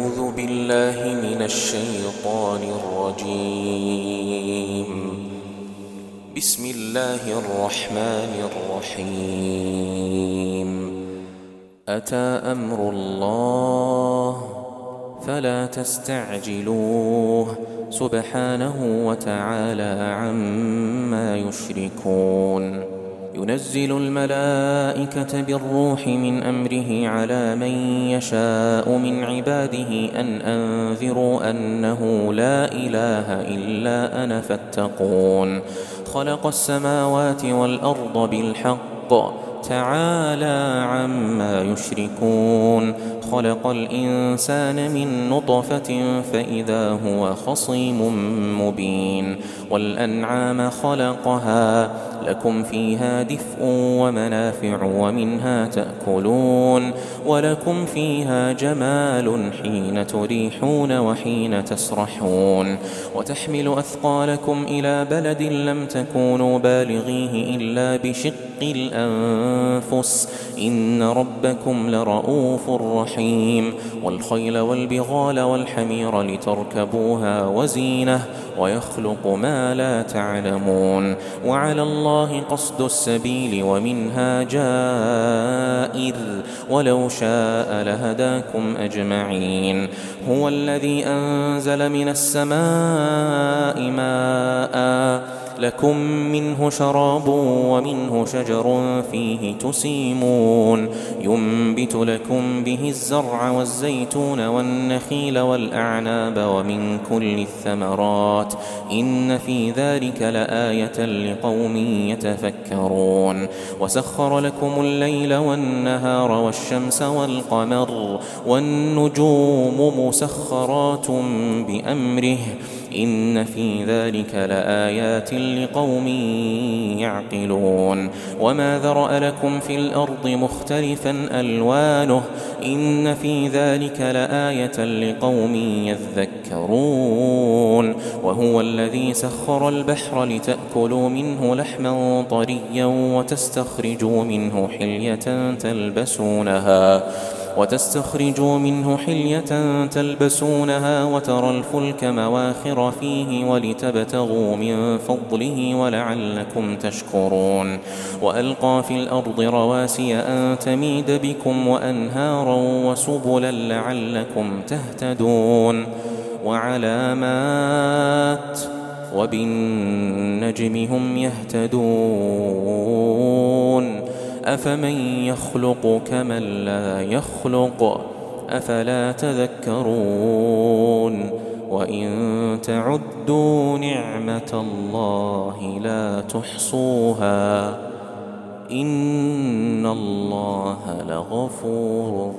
أعوذ بالله من الشيطان الرجيم. بسم الله الرحمن الرحيم. أتى أمر الله فلا تستعجلوه سبحانه وتعالى عما يشركون. ينزل الملائكة بالروح من أمره على من يشاء من عباده أن أنذروا أنه لا إله إلا أنا فاتقون. خلق السماوات والأرض بالحق تعالى عما يشركون. خلق الإنسان من نطفة فإذا هو خصيم مبين. والأنعام خلقها لكم فيها دفء ومنافع ومنها تأكلون ولكم فيها جمال حين تريحون وحين تسرحون. وتحمل أثقالكم إلى بلد لم تكونوا بالغيه إلا بشق الأنفس إن ربكم لرؤوف رحيم. والخيل والبغال والحمير لتركبوها وزينة ويخلق ما لا تعلمون. وعلى الله قصد السبيل ومنها جائر ولو شاء لهداكم أجمعين. هو الذي أنزل من السماء ماء لكم منه شراب ومنه شجر فيه تسيمون. ينبت لكم به الزرع والزيتون والنخيل والأعناب ومن كل الثمرات إن في ذلك لآية لقوم يتفكرون. وسخر لكم الليل والنهار والشمس والقمر والنجوم مسخرات بأمره إن في ذلك لآيات لقوم يعقلون. وما ذرأ لكم في الأرض مختلفا ألوانه إن في ذلك لآية لقوم يذكرون. وهو الذي سخر البحر لتأكلوا منه لحما طريا وتستخرجوا منه حلية تلبسونها وترى الفلك مواخر فيه ولتبتغوا من فضله ولعلكم تشكرون. وألقى في الأرض رواسي أن تميد بكم وأنهارا وسبلا لعلكم تهتدون. وعلامات وبالنجم هم يهتدون. أفمن يخلق كمن لا يخلق أفلا تذكرون. وإن تعدوا نعمة الله لا تحصوها إن الله لغفور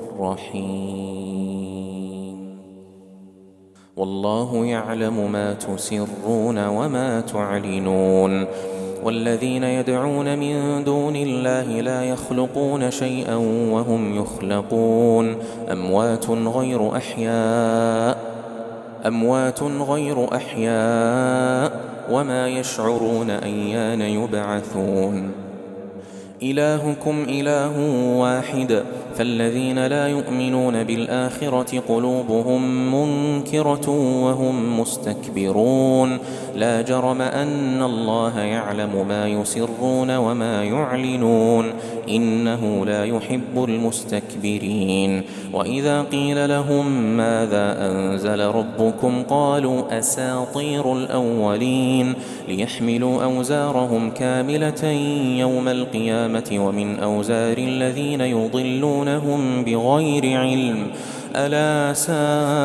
رحيم. والله يعلم ما تسرون وما تعلنون. والذين يدعون من دون الله لا يخلقون شيئا وهم يخلقون. أموات غير أحياء وما يشعرون أيان يبعثون. إلهكم إله واحد فالذين لا يؤمنون بالآخرة قلوبهم منكرة وهم مستكبرون. لا جرم أن الله يعلم ما يسرون وما يعلنون إنه لا يحب المستكبرين. وإذا قيل لهم ماذا أنزل ربكم قالوا أساطير الأولين ليحملوا أوزارهم كاملة يوم القيامة ومن أوزار الذين يضلونهم بغير علم ألا ساء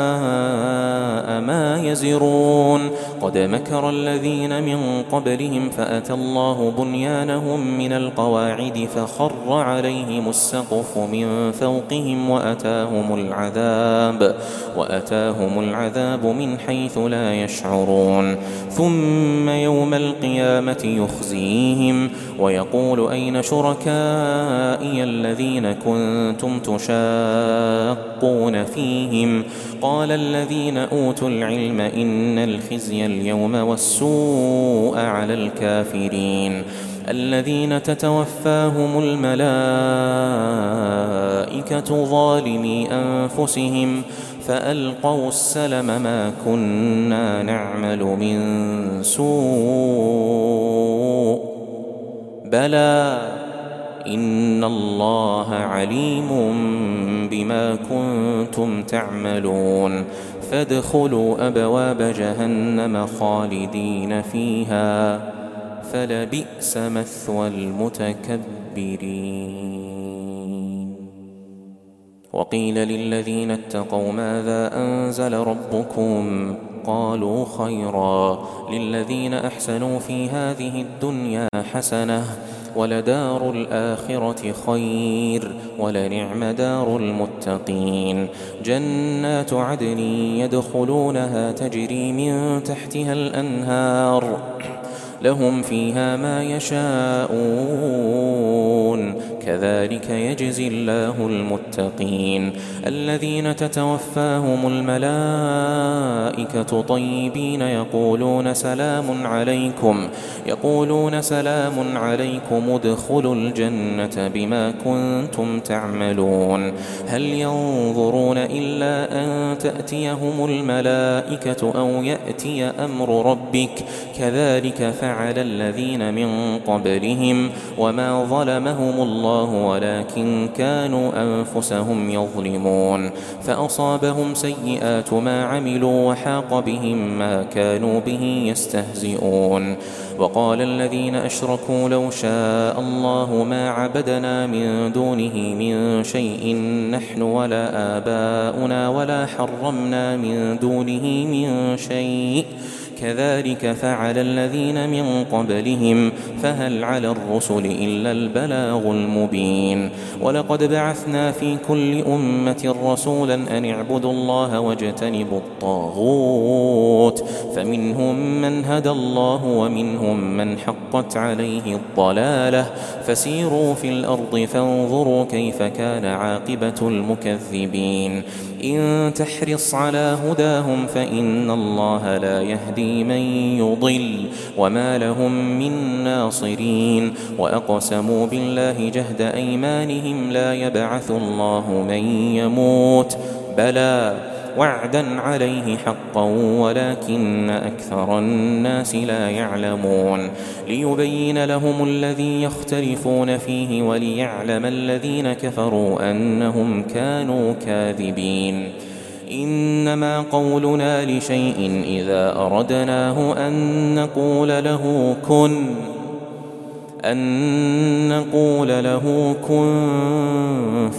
ما يزرون. قد مكر الذين من قبلهم فأتى الله بنيانهم من القواعد فخر عليهم السقف من فوقهم وأتاهم العذاب من حيث لا يشعرون. ثم يوم القيامة يخزيهم ويقول أين شركائي الذين كنتم تشاقون فيهم قال الذين أوتوا العلم إن الخزي اليوم والسوء على الكافرين الذين تتوفاهم الملائكة ظالمي أنفسهم فألقوا السلم ما كنا نعمل من سوء بلى إن الله عليم بما كنتم تعملون فادخلوا أبواب جهنم خالدين فيها فلبئس مثوى المتكبرين. وقيل للذين اتقوا ماذا أنزل ربكم قالوا خيرا للذين أحسنوا في هذه الدنيا حسنة ولدار الآخرة خير ولنعم دار المتقين جنات عدن يدخلونها تجري من تحتها الأنهار لهم فيها ما يشاءون كذلك يجزي الله المتقين الذين تتوفاهم الملائكة طيبين يقولون سلام عليكم ادخلوا الجنة بما كنتم تعملون هل ينظرون إلا أن تأتيهم الملائكة أو يأتي أمر ربك كذلك فعل الذين من قبلهم وما ظلمهم الله ولكن كانوا أنفسهم يظلمون فأصابهم سيئات ما عملوا وحاق بهم ما كانوا به يستهزئون وقال الذين أشركوا لو شاء الله ما عبدنا من دونه من شيء نحن ولا آباؤنا ولا حرمنا من دونه من شيء كذلك فعل الذين من قبلهم فهل على الرسل إلا البلاغ المبين ولقد بعثنا في كل أمة رسولا أن اعبدوا الله واجتنبوا الطاغوت فمنهم من هدى الله ومنهم من حقت عليه الضلالة فسيروا في الأرض فانظروا كيف كان عاقبة المكذبين إن تحرص على هداهم فإن الله لا يهدي من يضل وما لهم من ناصرين وأقسموا بالله جهد أيمانهم لا يبعث الله من يموت بلى وعدا عليه حقا ولكن أكثر الناس لا يعلمون ليبين لهم الذي يختلفون فيه وليعلم الذين كفروا أنهم كانوا كاذبين إنما قولنا لشيء إذا أردناه أن نقول له كن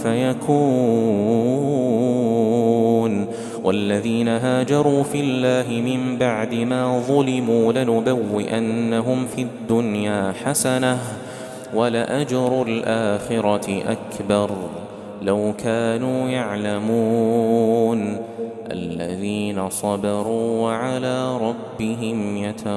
فيكون والذين هاجروا في الله من بعد ما ظلموا لنبوئنهم في الدنيا حسنة ولأجر الآخرة أكبر لو كانوا يعلمون الذين صبروا وعلى ربهم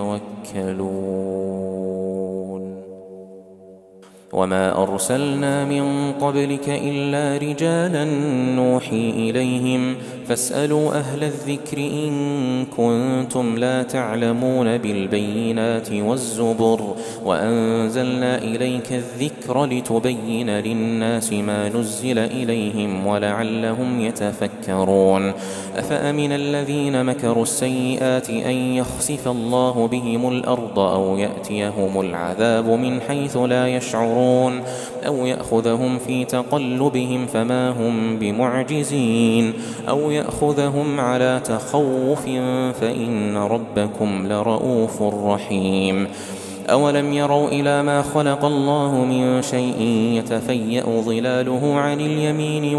يتوكلون وما أرسلنا من قبلك إلا رجالا نوحي إليهم فاسألوا أهل الذكر إن كنتم لا تعلمون بالبينات والزبر وأنزلنا إليك الذكر لتبين للناس ما نزل إليهم ولعلهم يتفكرون أفأمن الذين مكروا السيئات أن يخسف الله بهم الأرض أو يأتيهم العذاب من حيث لا يشعرون أو يأخذهم في تقلبهم فما هم بمعجزين أو يأخذهم على تخوف فإن ربكم لرؤوف رحيم أولم يروا إلى ما خلق الله من شيء يتفيأ ظلاله عن اليمين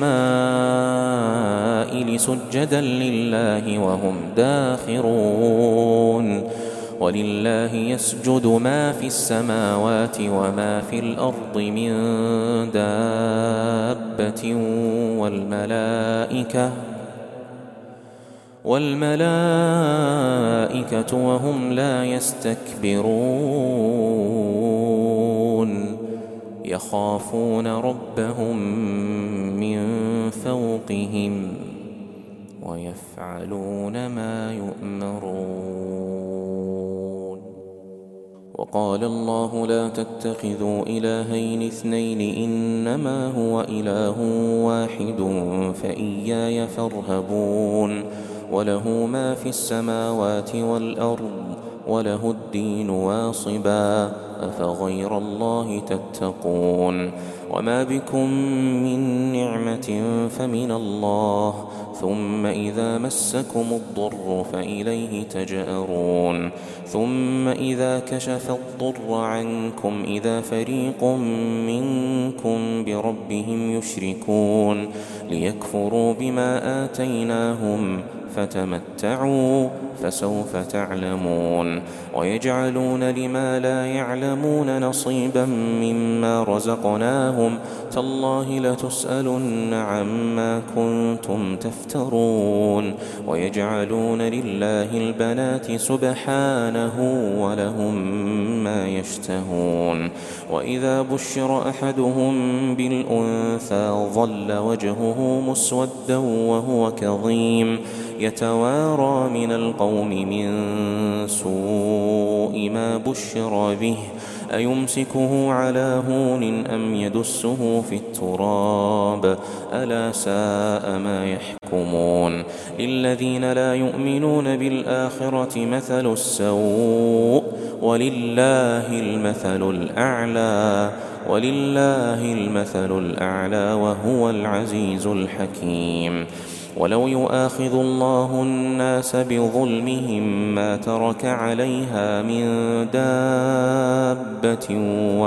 والشمائل سجدا لله وهم داخرون ولله يسجد ما في السماوات وما في الأرض من دابة والملائكة وهم لا يستكبرون يخافون ربهم من فوقهم ويفعلون ما يؤمرون وقال الله لا تتخذوا إلهين اثنين إنما هو إله واحد فإياي فارهبون وله ما في السماوات والأرض وله الدين واصبا أفغير الله تتقون وما بكم من نعمة فمن الله ثم إذا مسكم الضر فإليه تجأرون ثم إذا كشف الضر عنكم إذا فريق منكم بربهم يشركون ليكفروا بما آتيناهم فتمتعوا فسوف تعلمون ويجعلون لما لا يعلمون نصيبا مما رزقناهم تالله لتسألن عما كنتم تفترون ويجعلون لله البنات سبحانه ولهم ما يشتهون وإذا بشر أحدهم بالأنثى ظل وجهه مسودا وهو كظيم يتوارى من القوم من سوء ما بشر به أيمسكه على هون أم يدسه في التراب ألا ساء ما يحكمون للذين لا يؤمنون بالآخرة مثل السوء ولله المثل الأعلى وهو العزيز الحكيم ولو يؤاخذ الله الناس بظلمهم ما ترك عليها من دابة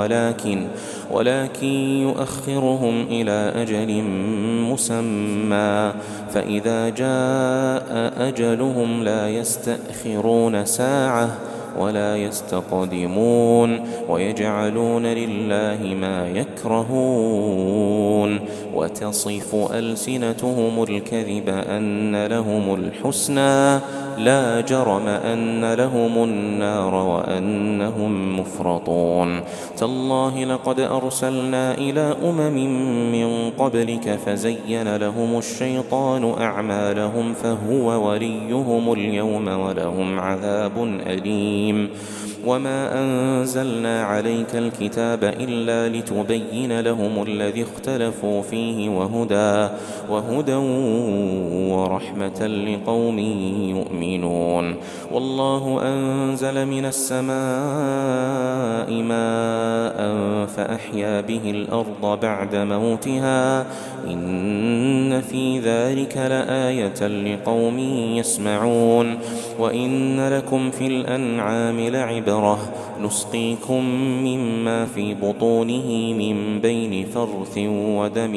ولكن يؤخرهم إلى أجل مسمى فإذا جاء أجلهم لا يستأخرون ساعة ولا يستقدمون ويجعلون لله ما يكرهون وتصف ألسنتهم الكذب أن لهم الحسنى لا جرم أن لهم النار وأنهم مفرطون تالله لقد أرسلنا إلى من قبلك فزين لهم الشيطان أعمالهم فهو وليهم اليوم ولهم عذاب أليم وما أنزلنا عليك الكتاب إلا لتبين لهم الذي اختلفوا فيه وهدى ورحمة لقوم يؤمنون والله أنزل من السماء ماء فأحيا به الأرض بعد موتها إن في ذلك لآية لقوم يسمعون وإن لكم في الأنعام لعبرة نسقيكم مما في بطونه من بين فرث ودم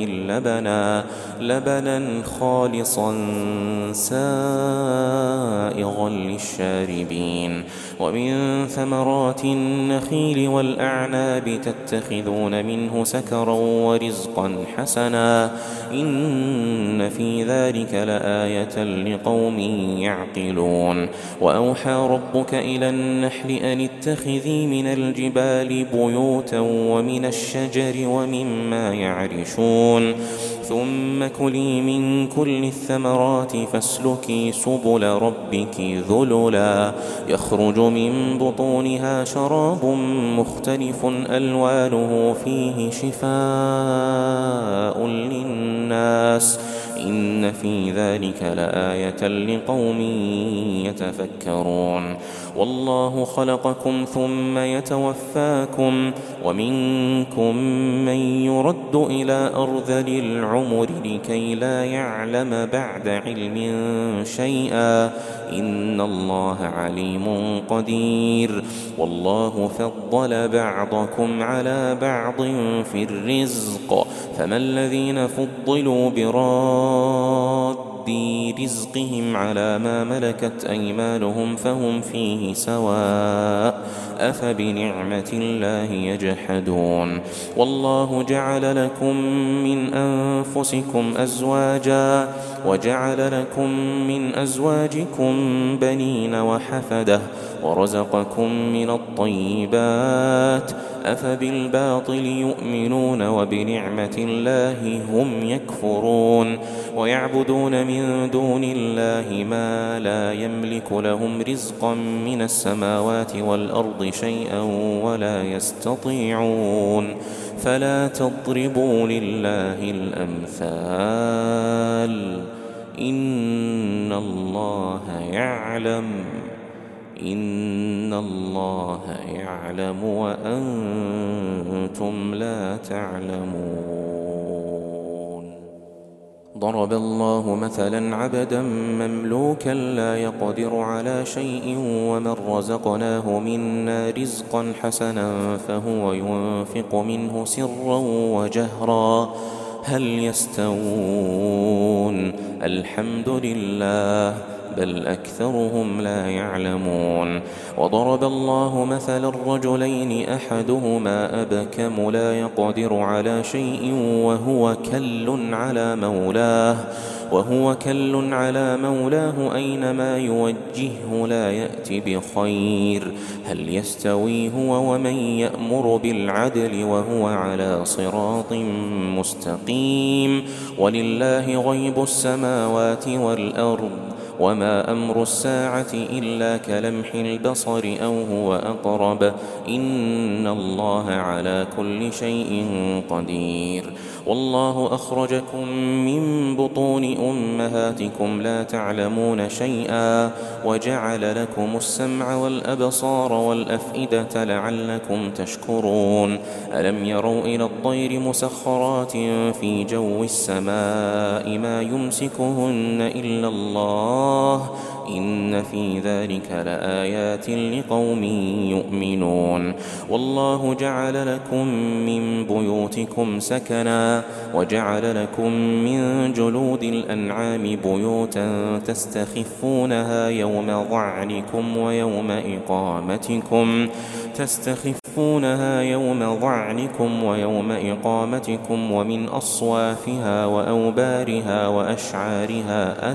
لبنا خالصا سائغا للشاربين ومن ثمرات النخيل والأعناب تتخذون منه سكرا ورزقا حسنا إن في ذلك لآية لقوم يعقلون وأوحى ربك إلى النحل أن اتخذي من الجبال بيوتا ومن الشجر ومما يعرشون ثم كلي من كل الثمرات فاسلكي سبل ربك ذللا يخرج من بطونها شراب مختلف ألوانه فيه شفاء للناس إن في ذلك لآية لقوم يتفكرون والله خلقكم ثم يتوفاكم ومنكم من يرد إلى أرذل العمر لكي لا يعلم بعد علم شيئا إن الله عليم قدير والله فضل بعضكم على بعض في الرزق فما الذين فضلوا براد رزقهم على ما ملكت أيمانهم فهم فيه سواء أفبنعمة الله يجحدون والله جعل لكم من أنفسكم أزواجا وجعل لكم من أزواجكم بنين وحفدة ورزقكم من الطيبات أفبالباطل يؤمنون وبنعمة الله هم يكفرون ويعبدون من دون الله ما لا يملك لهم رزقا من السماوات والأرض الله شيئا ولا يستطيعون فلا تضربوا لله الأمثال إن الله يعلم وأنتم لا تعلمون. ضرب الله مثلا عبدا مملوكا لا يقدر على شيء ومن رزقناه منا رزقا حسنا فهو ينفق منه سرا وجهرا هل يستوون؟ الحمد لله بل أكثرهم لا يعلمون. وضرب الله مثلا الرجلين أحدهما أبكم لا يقدر على شيء وهو كل على مولاه أينما يوجهه لا يأتي بخير هل يستوي هو ومن يأمر بالعدل وهو على صراط مستقيم. ولله غيب السماوات والأرض وما أمر الساعة إلا كلمح البصر أو هو أقرب إن الله على كل شيء قدير. والله أخرجكم من بطون أمهاتكم لا تعلمون شيئا وجعل لكم السمع والأبصار والأفئدة لعلكم تشكرون. ألم يروا إلى الطير مسخرات في جو السماء ما يمسكهن إلا الله إن في ذلك لآيات لقوم يؤمنون. والله جعل لكم من بيوتكم سكنا وجعل لكم من جلود الأنعام بيوتا تستخفونها يوم ضعنكم ويوم إقامتكم ومن أصوافها وأوبارها وأشعارها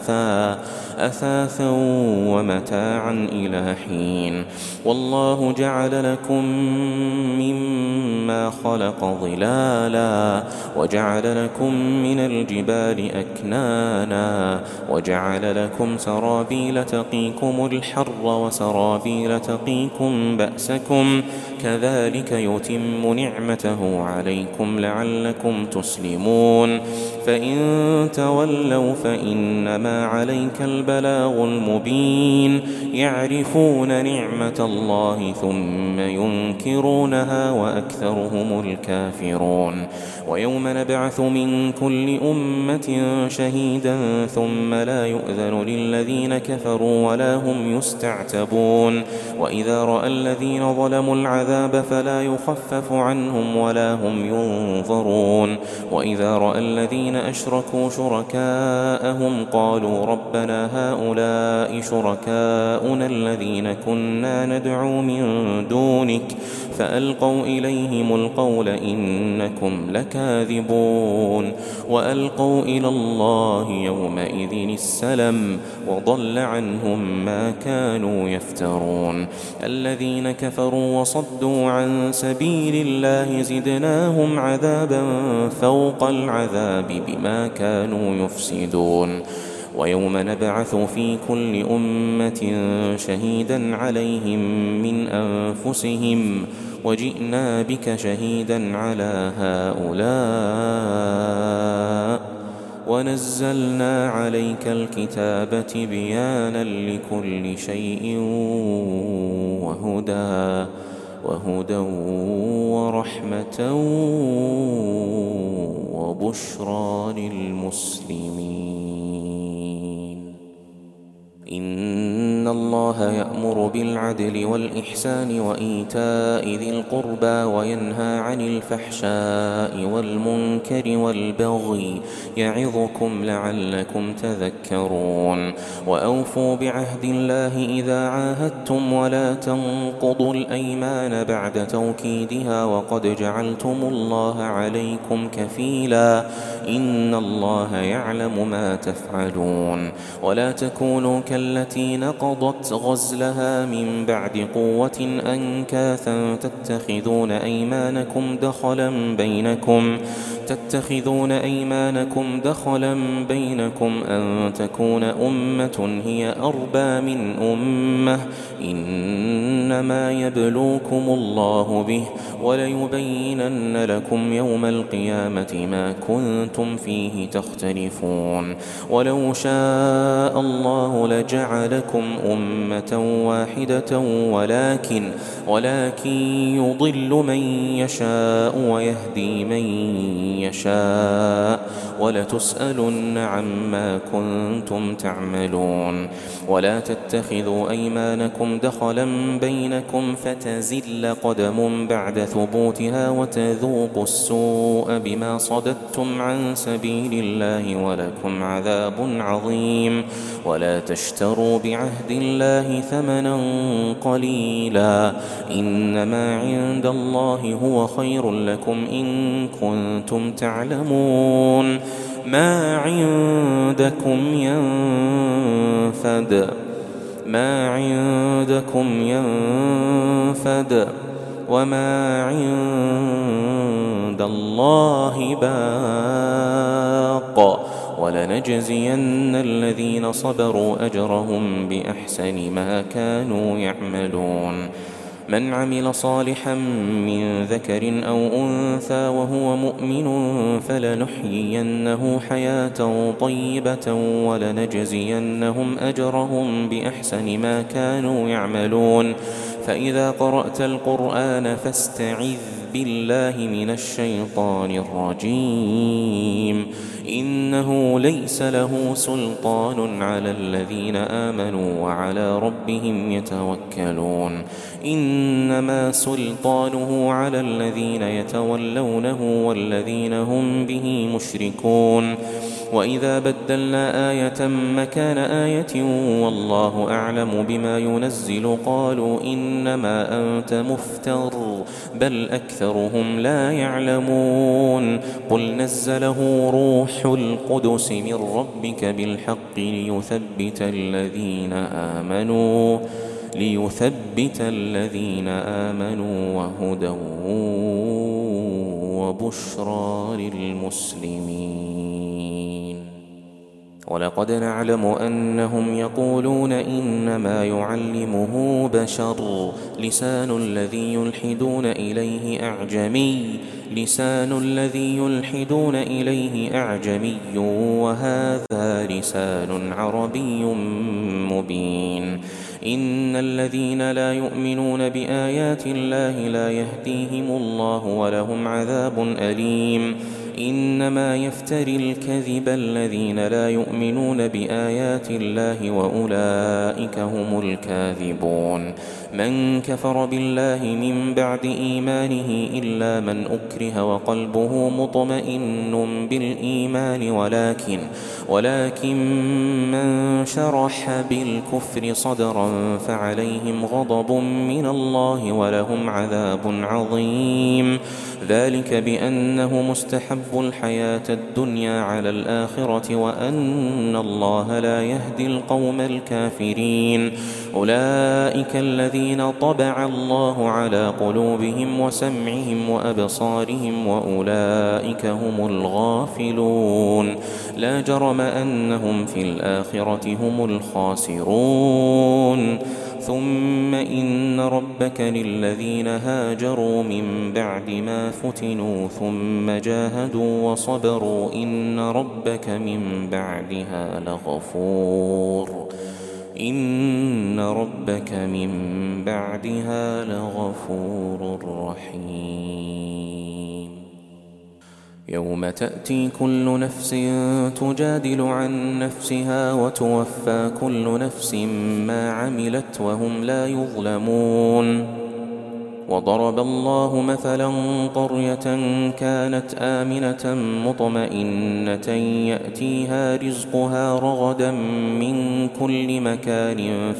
أثاثا ومتاعا إلى حين. والله جعل لكم مما خلق ظلالا وجعل لكم من الجبال أكنانا وجعل لكم سرابيل تقيكم الحر وسرابيل تقيكم بأسكم كذلك يتم نعمته عليكم لعلكم تسلمون. فإن تولوا فإنما عليك البلاغ المبين. يعرفون نعمة الله ثم ينكرونها وأكثرهم الكافرون. ويوم نبعث من كل أمة شهيدا ثم لا يؤذن للذين كفروا ولا هم يستعتبون. وإذا رأى الذين ظلموا العذاب فلا يخفف عنهم ولا هم ينظرون. وإذا رأى الذين أشركوا شركاءهم قالوا ربنا هؤلاء شركاؤنا الذين كنا ندعو من دونك فألقوا إليهم القول إنكم لكاذبون. وألقوا إلى الله يومئذ السلم وضل عنهم ما كانوا يفترون. الذين كفروا وصدوا عن سبيل الله زدناهم عذابا فوق العذاب بما كانوا يفسدون. ويوم نبعث في كل أمة شهيدا عليهم من أنفسهم وجئنا بك شهيدا على هؤلاء ونزلنا عليك الكتاب تبيانا لكل شيء وهدى ورحمة وبشرى للمسلمين. إن الله يأمر بالعدل والإحسان وإيتاء ذي القربى وينهى عن الفحشاء والمنكر والبغي يعظكم لعلكم تذكرون. وأوفوا بعهد الله إذا عاهدتم ولا تنقضوا الأيمان بعد توكيدها وقد جعلتم الله عليكم كفيلا إن الله يعلم ما تفعلون. ولا تكونوا كالتي نقضت غزلها من بعد قوة أنكاثا تتخذون أيمانكم دخلا تتخذون أيمانكم دخلا بينكم أن تكون أمة هي أربى من أمة إنما يبلوكم الله به وليبينن لكم يوم القيامة ما كنتم فيه تختلفون ولو شاء الله لجعلكم أمة واحدة ولكن يضل من يشاء ويهدي من يشاء ولتسألن عما كنتم تعملون ولا تتخذوا أيمانكم دخلا بينكم فتزل قدم بعد ثبوتها وتذوقوا السوء بما صددتم عن سبيل الله ولكم عذاب عظيم ولا تشتروا بعهد الله ثمنا قليلا إنما عند الله هو خير لكم إن كنتم تعلمون ما عندكم ينفد وما عند الله باق ولنجزين الذين صبروا أجرهم بأحسن ما كانوا يعملون من عمل صالحا من ذكر أو أنثى وهو مؤمن فلنحيينه حياة طيبة ولنجزينهم أجرهم بأحسن ما كانوا يعملون فإذا قرأت القرآن فاستعذ بالله من الشيطان الرجيم إنه ليس له سلطان على الذين آمنوا وعلى ربهم يتوكلون إنما سلطانه على الذين يتولونه والذين هم به مشركون وإذا بدلنا آية مكان آية والله أعلم بما ينزل قالوا إنما أنت مفتر بل أكثرهم لا يعلمون قل نزله روح القدس من ربك بالحق ليثبت الذين آمنوا وهدى وبشرى للمسلمين ولقد نعلم أنهم يقولون إنما يعلمه بشر لسان الذي يلحدون إليه أعجمي وهذا لسان عربي مبين إن الذين لا يؤمنون بآيات الله لا يهديهم الله ولهم عذاب أليم إنما يفتري الكذب الذين لا يؤمنون بآيات الله وأولئك هم الكاذبون من كفر بالله من بعد إيمانه إلا من أكره وقلبه مطمئن بالإيمان ولكن من شرح بالكفر صدرا فعليهم غضب من الله ولهم عذاب عظيم ذلك بأنه مستحب الحياة الدنيا على الآخرة وأن الله لا يهدي القوم الكافرين أولئك الذين طبع الله على قلوبهم وسمعهم وأبصارهم وأولئك هم الغافلون لا جرم أنهم في الآخرة هم الخاسرون ثم إن ربك للذين هاجروا من بعد ما فتنوا ثم جاهدوا وصبروا إن ربك من بعدها لغفور رحيم يوم تأتي كل نفس تجادل عن نفسها وتوفى كل نفس ما عملت وهم لا يظلمون وضرب الله مثلا قرية كانت آمنة مطمئنة يأتيها رزقها رغدا من كل مكان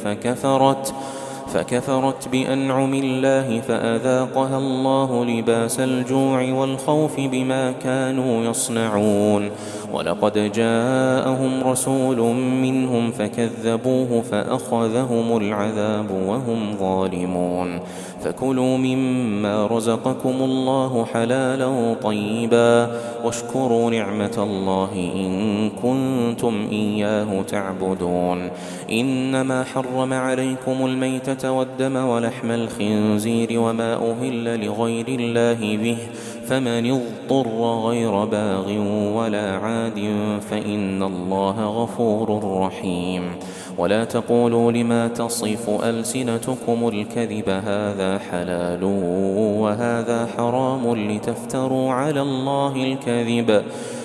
فكفرت بأنعم الله فأذاقها الله لباس الجوع والخوف بما كانوا يصنعون ولقد جاءهم رسول منهم فكذبوه فأخذهم العذاب وهم ظالمون فكلوا مما رزقكم الله حلالا طيبا واشكروا نعمة الله إن كنتم إياه تعبدون إنما حرم عليكم الميتة والدم ولحم الخنزير وما أهل لغير الله به فمن اضطر غير باغ ولا عاد فإن الله غفور رحيم ولا تقولوا لما تصف ألسنتكم الكذب هذا حلال وهذا حرام لتفتروا على الله الكذب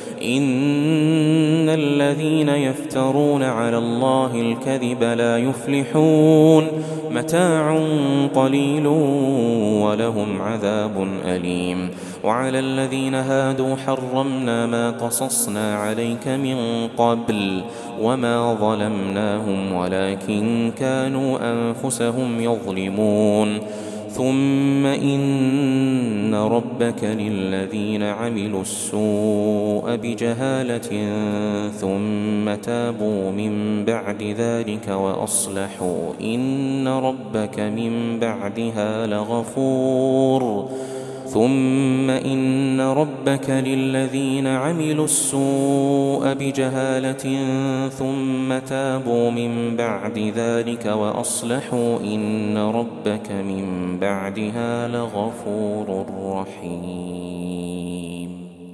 إن الذين يفترون على الله الكذب لا يفلحون متاع قليل ولهم عذاب أليم وعلى الذين هادوا حرمنا ما قصصنا عليك من قبل وما ظلمناهم ولكن كانوا أنفسهم يظلمون ثم إن ربك للذين عملوا السوء بجهالة ثم تابوا من بعد ذلك وأصلحوا إن ربك من بعدها لغفور ثم إن ربك للذين عملوا السوء بجهالة ثم تابوا من بعد ذلك وأصلحوا إن ربك من بعدها لغفور رحيم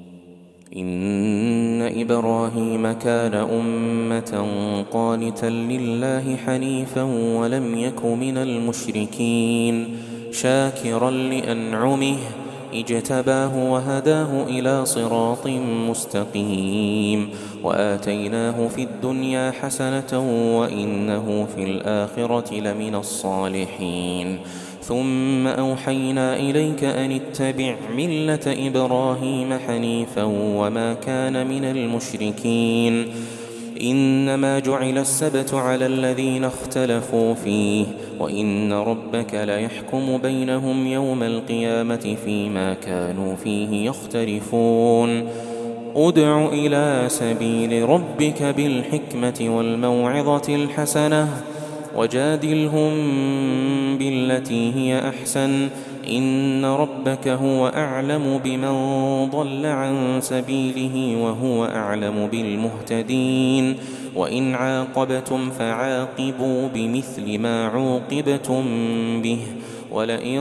إن إبراهيم كان أمة قانتا لله حنيفا ولم يك من المشركين شاكرا لأنعمه اجتباه وهداه إلى صراط مستقيم وآتيناه في الدنيا حسنة وإنه في الآخرة لمن الصالحين ثم أوحينا إليك أن اتبع ملة إبراهيم حنيفا وما كان من المشركين إنما جعل السبت على الذين اختلفوا فيه وإن ربك ليحكم بينهم يوم القيامة فيما كانوا فيه يختلفون ادع إلى سبيل ربك بالحكمة والموعظة الحسنة وجادلهم بالتي هي أحسن إن ربك هو أعلم بمن ضل عن سبيله وهو أعلم بالمهتدين وإن عاقبتم فعاقبوا بمثل ما عوقبتم به ولئن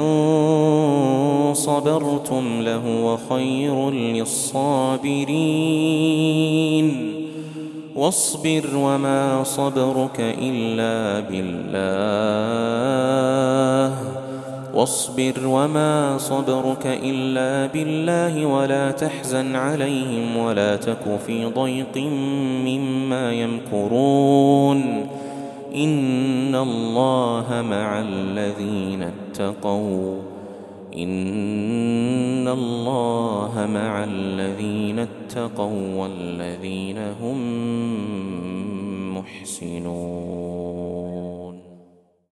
صبرتم لهو خير للصابرين واصبر وما صبرك إلا بالله ولا تحزن عليهم ولا تك في ضيق مما يمكرون إن الله مع الذين اتقوا والذين هم محسنون.